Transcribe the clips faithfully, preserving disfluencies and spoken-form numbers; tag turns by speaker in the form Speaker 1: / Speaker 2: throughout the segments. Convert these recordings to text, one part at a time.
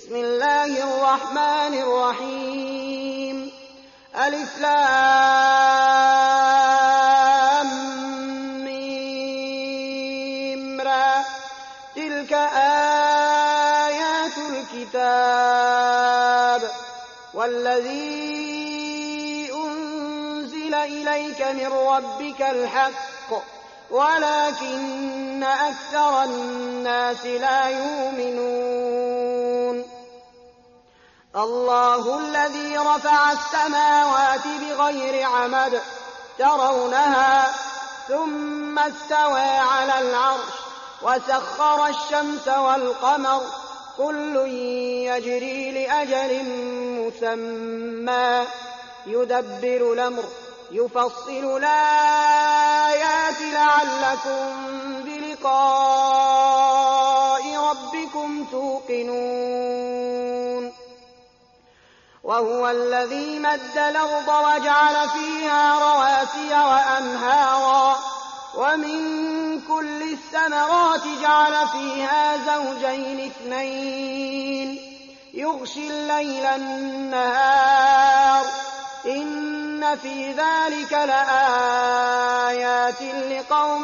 Speaker 1: بسم الله الرحمن الرحيم ألف لام ميم را تلك آيات الكتاب والذي أنزل إليك من ربك الحق ولكن أكثر الناس لا يؤمنون الله الذي رفع السماوات بغير عمد ترونها ثم استوى على العرش وسخر الشمس والقمر كل يجري لأجل مسمى يدبر الأمر يفصل الآيات لعلكم بلقاء ربكم توقنون وهو الذي مد الأرض وجعل فيها رواسي وأنهارا ومن كل الثمرات جعل فيها زوجين اثنين يغشي الليل النهار إن في ذلك لآيات لقوم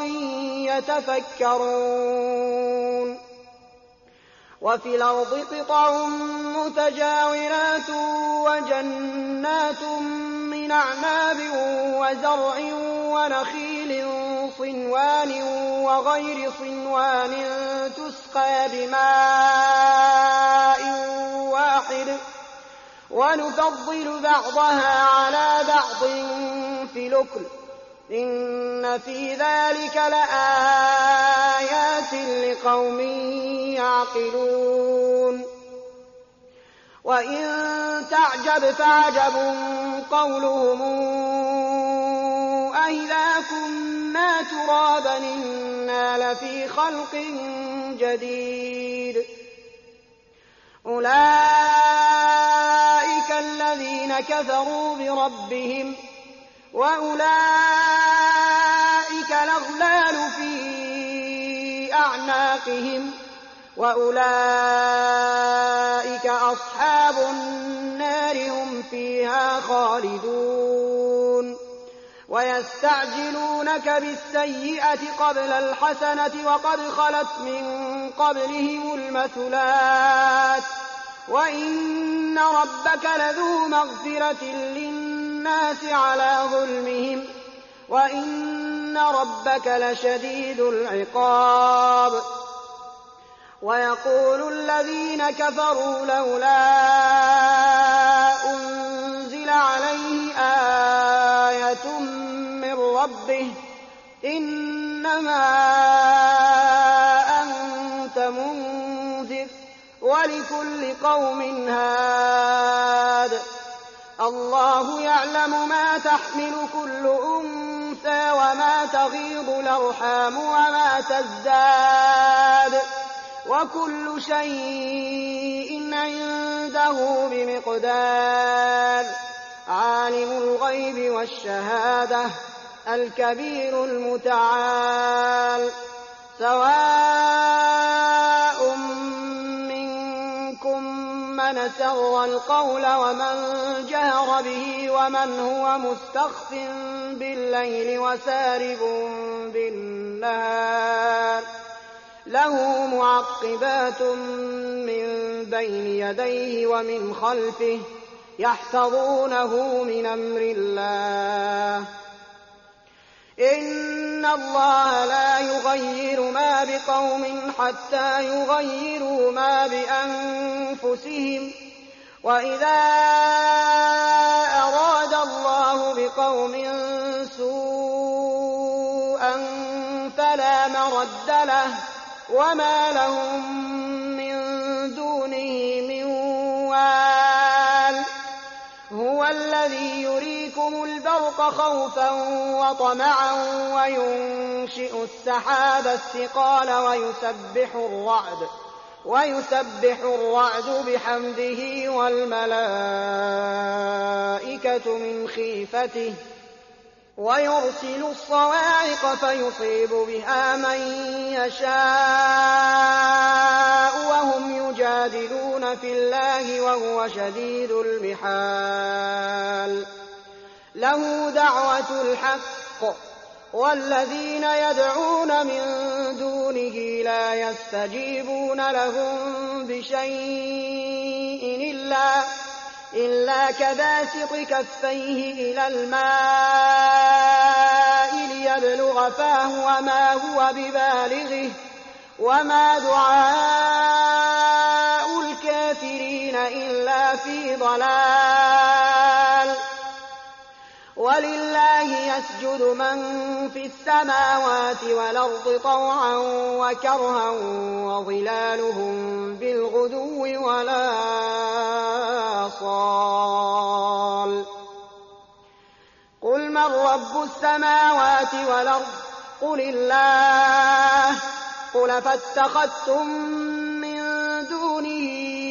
Speaker 1: يتفكرون وفي الأرض قطع متجاورات وجنات من أعناب وزرع ونخيل صنوان وغير صنوان تسقى بماء واحد ونفضل بعضها على بعض في الأكل إن في ذلك لآيات لقوم يعقلون وإن تعجب فعجب قولهم أإذا كنا ترابا إنا لفي خلق جديد أولئك الذين كفروا بربهم وأولئك الأغلال في أعناقهم وأولئك أصحاب النار هم فيها خالدون ويستعجلونك بالسيئة قبل الحسنة وقد خلت من قبلهم المثلات وإن ربك لذو مغفرة للناس على ظلمهم وإن ربك لشديد العقاب ويقول الذين كفروا لولا أنزل عليه آية من ربه إنما أنت منذر ولكل قوم هاد الله يعلم ما تحمل كل أنثى وما تغيض الأرحام وما تزداد وكل شيء عنده بمقدار عالم الغيب والشهادة الكبير المتعال سواء منكم من سر القول ومن جهر به ومن هو مستخف بالليل وسارب بالنهار له معقبات من بين يديه ومن خلفه يحفظونه من أمر الله إن الله لا يغير ما بقوم حتى يغيروا ما بأنفسهم وإذا أراد الله بقوم سوءا فلا مرد له وما لهم من دونه من وال هو الذي يريكم البرق خوفا وطمعا وينشئ السحاب الثقال ويسبح الرعد ويسبح الرعد بحمده والملائكة من خيفته ويرسل الصواعق فيصيب بها من يشاء وهم يجادلون في الله وهو شديد المحال له دعوة الحق والذين يدعون من دونه لا يستجيبون لهم بشيء إلا إلا كباسط كفيه إلى الماء ليبلغ فاه وما هو ببالغه وما دعاء الكافرين إلا في ضلال ولله يسجد من في السماوات والأرض طوعا وكرها وظلالهم بالغدو ولا صال قل من رب السماوات والأرض قل الله قل فاتخذتم من دونه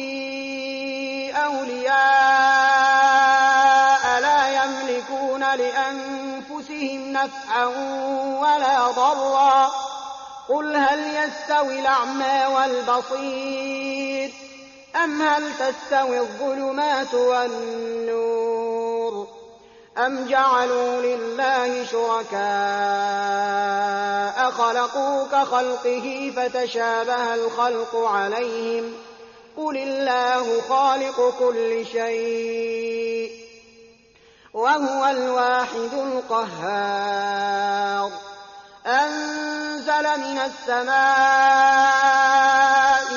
Speaker 1: أولياء لا يملكون لأنفسهم نفعا ولا ضرا قل هل يستوي الأعمى والبصير أم هل تستوي الظلمات والنور أم جعلوا لله شركاء خلقوا كخلقه فتشابه الخلق عليهم قل الله خالق كل شيء وهو الواحد القهار أنزل من السماء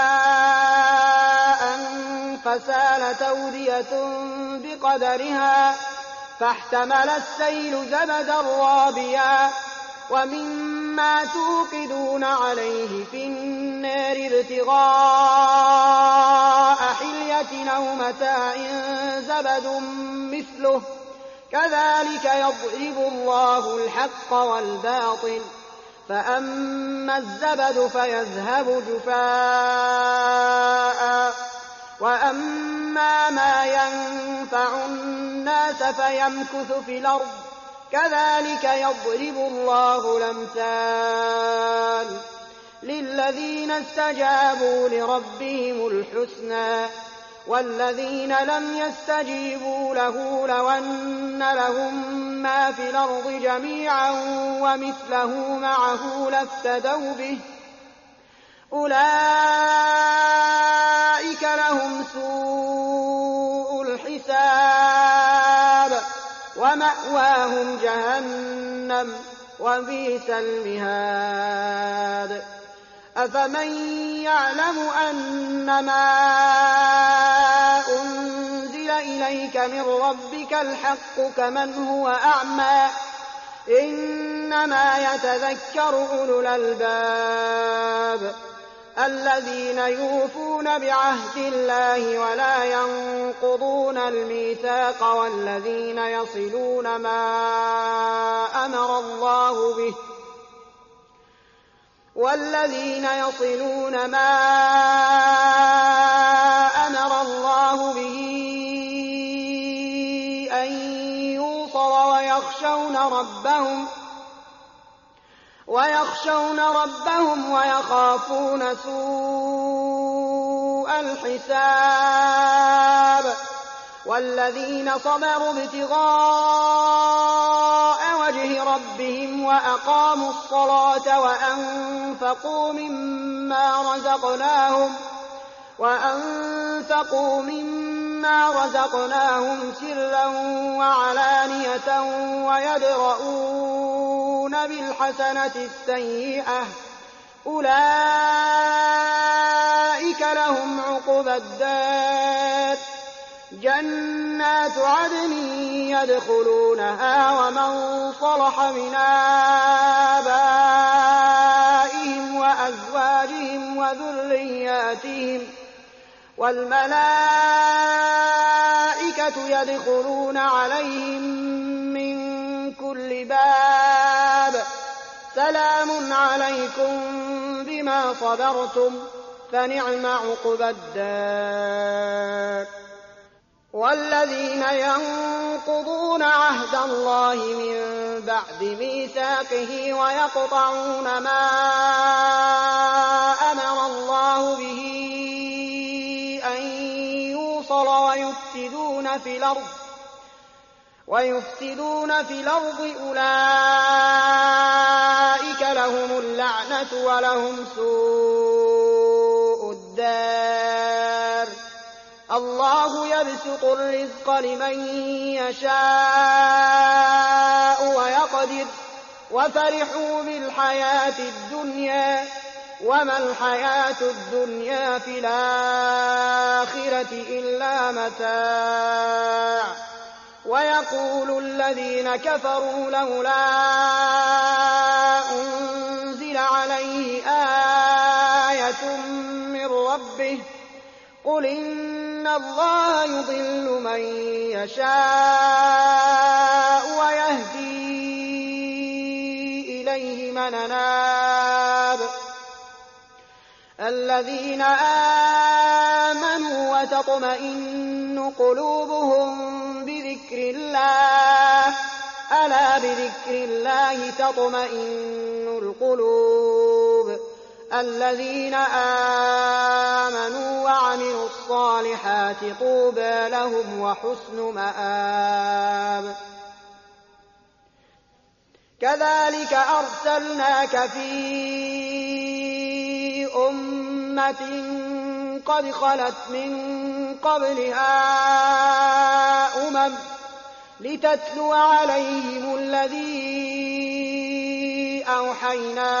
Speaker 1: ماء فسالت أودية بقدرها فاحتمل السيل زبدا رابيا ومما توقدون عليه في النار ابتغاء حلية أو متاع زبد مثله كذلك يضرب الله الحق والباطل فأما الزبد فيذهب جفاء وأما ما ينفع الناس فيمكث في الأرض كذلك يضرب الله الأمثال للذين استجابوا لربهم الحسنى والذين لم يستجيبوا له لو أن لهم ما في الأرض جميعا ومثله معه لافتدوا به أولئك لهم سوء الحساب ومأواهم جهنم وبئس المهاد أفمن يعلم أنما أنزل إليك من ربك الحق كمن هو أعمى إنما يتذكر أولو الألباب الذين يوفون بعهد الله ولا ينقضون الميثاق والذين يصلون ما أمر الله به والذين يصلون ما أمر الله به أن يوصل ويخشون ربهم ويخشون ربهم ويخافون سوء الحساب والذين صبروا ابتغاء وجه ربهم وأقاموا الصلاة وأنفقوا مما رزقناهم وأنفقوا مما رزقناهم سرا وعلانية ويدرؤون بالحسنة السيئة أولئك لهم عقبى الدار جنات عدن يدخلونها ومن صلح من آبائهم وأزواجهم وذرياتهم والملائكة يدخلون عليهم من كل باب سلام عليكم بما صبرتم فنعم عقبى الدار والذين ينقضون عهد الله من بعد ميثاقه ويقطعون ما أمر الله به أن يوصل ويفسدون في الأرض ويفسدون في الأرض أولئك لهم اللعنة ولهم سوء الدار. الله يبسط الرزق لمن يشاء ويقدر وفرحوا بالحياة الدنيا وما الحياة الدنيا في الآخرة إلا متاع. ويقول الذين كفروا لولا أنزل عليه آية من ربه قل إن الله يضل من يشاء ويهدي إليه من أناب. الذين آمنوا وتطمئن قلوبهم بذكر الله ألا بذكر الله تطمئن القلوب. الذين آمنوا وعملوا الصالحات طوبى لهم وحسن مآب. كذلك أرسلناك في أمة قد خلت من قبلها أمم لتتلو عليهم الذي أوحينا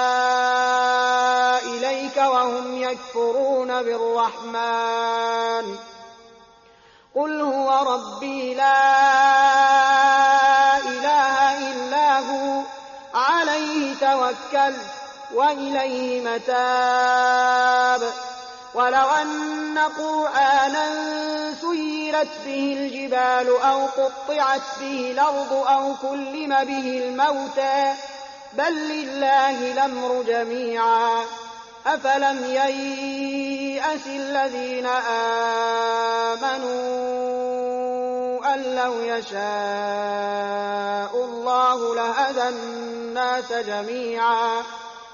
Speaker 1: إليك وهم يكفرون بالرحمن قل هو ربي لا إله إلا هو عليه توكل وإليه متاب. ولو أن قرآنا سيرت به الجبال أو قطعت به الأرض أو كلم به الموتى بل لله الأمر جميعا أفلم ييأس الذين آمنوا أن لو يشاء الله لهدى الناس جميعا.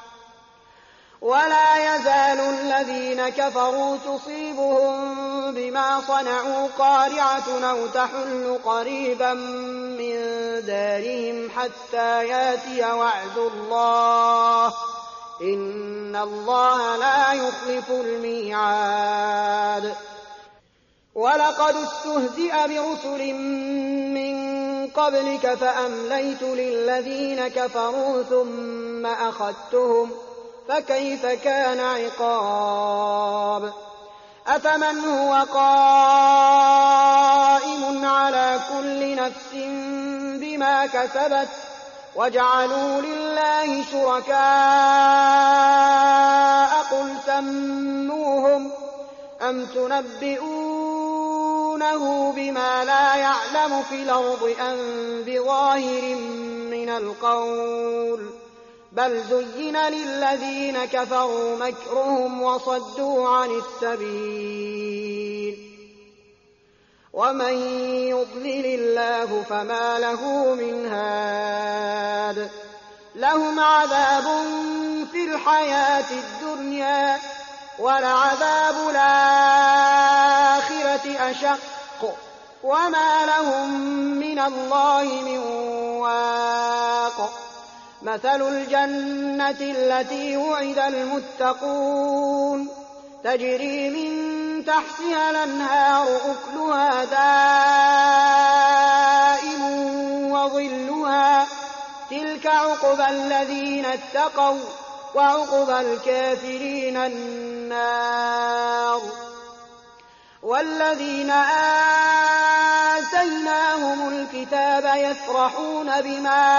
Speaker 1: ولا يزال الذين كفروا تصيبهم بما صنعوا قارعة أو تحل قريبا من دارهم حتى ياتي وعد الله إن الله لا يخلف الميعاد. ولقد استهزئ برسل من قبلك فأمليت للذين كفروا ثم أخذتهم فكيف كان عقاب. أفمن هو قائم على كل نفس بما كسبت وجعلوا لله شركاء قل سموهم أم تنبئونه بما لا يعلم في الأرض أم بظاهر من القول بل زين للذين كفروا مكرهم وصدوا عن السبيل ومن يضلل الله فما له من هاد. لهم عذاب في الحياة الدنيا ولعذاب الآخرة أشق وما لهم من الله من واق. مثل الجنة التي وعد المتقون تجري من تحتها الأنهار أكلها دائم وظلها تلك عقبى الذين اتقوا وعقبى الكافرين النار. والذين آتيناهم الكتاب يفرحون بما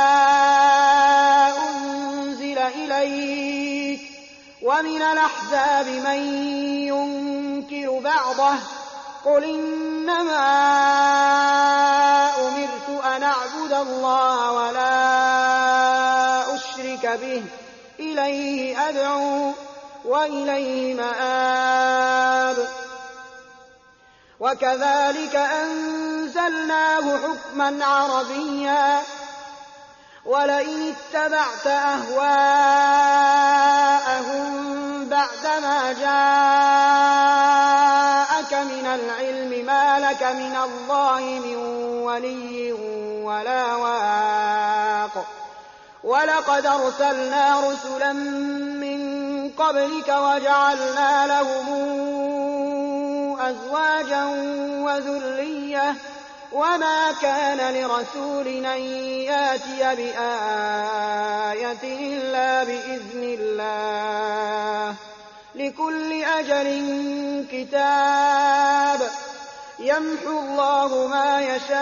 Speaker 1: أنزل إليك ومن الأحزاب من ينكر بعضه قل إنما أمرت أن أعبد الله ولا أشرك به إليه أدعو وإليه مآب. وكذلك أنزلنا نزلناه حكما عربيا ولئن اتبعت أهواءهم بعدما جاءك من العلم ما لك من الله من ولي ولا واق ولقد أرسلنا رسلا من قبلك وجعلنا لهم أزواجا وذرية وما كان لرسول أن ياتي بآية إلا بإذن الله لكل أجل كتاب يمحو الله ما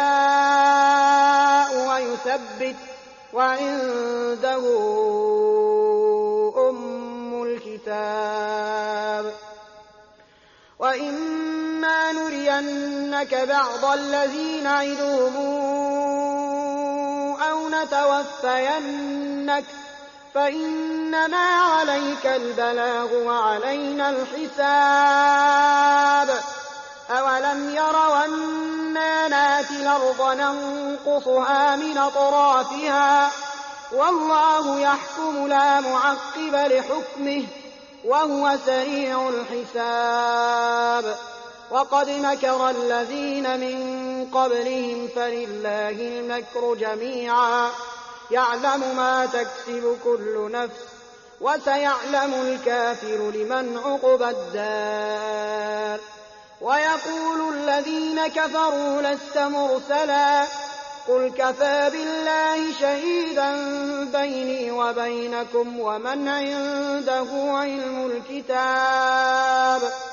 Speaker 1: يشاء ويثبت وعنده أم الكتاب وإما نرينك بعض الذي نعدهم أو نتوفينك فإنما عليك البلاغ وعلينا الحساب أولم يروا أنا ناتي الأرض ننقصها من أطرافها والله يحكم لا معقب لحكمه وهو سريع الحساب وقد مكر الذين من قبلهم فلله المكر جميعا يعلم ما تكسب كل نفس وسيعلم الكافر لمن عقبى الدار ويقول الذين كفروا لست مرسلا قل كفى بالله شهيدا بيني وبينكم ومن عنده علم الكتاب